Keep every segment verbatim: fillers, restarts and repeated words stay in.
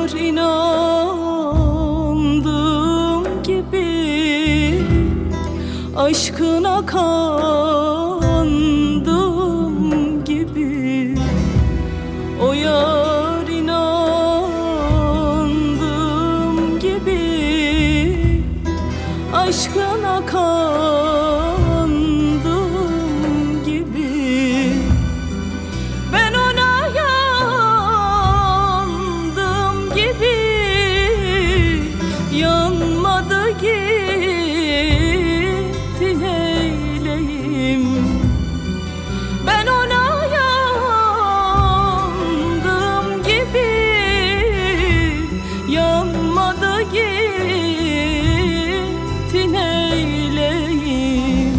yar inandığım gibi aşkına kandım gibi. O yar inandığım gibi aşkına kandım gibi. Ben ona yandım gibi, yanmadı gitti neyleyim. Ben ona yandım gibi, yanmadı gitti neyleyim.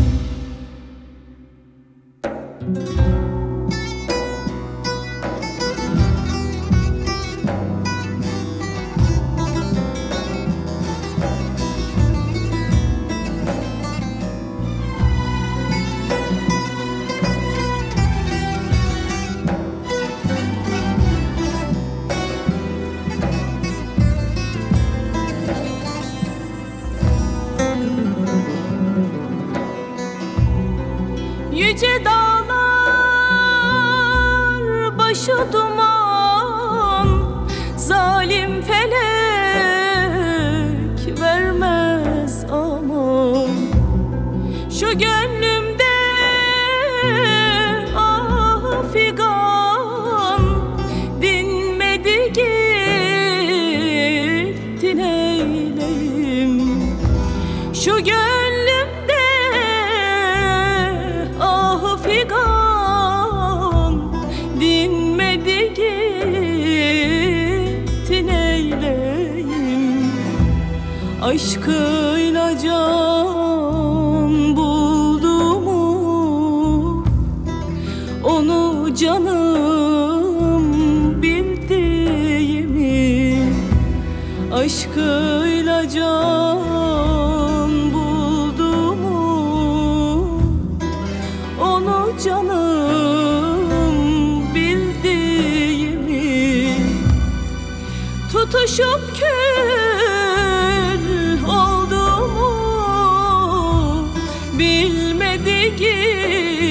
Yüce dağlar başı duman, zalim felek vermez aman. Şu gönlümde ah figan, dinmedi gitti neyleyim. Şu gönlümde ah figan, dinmedi gitti neyleyim. Aşkıyla can buldu mu, onu canım bildiğimi. Aşkıyla can buldu mu, onu canım bildiğimi. Tutuşup kül oldu mu, bilmedi ki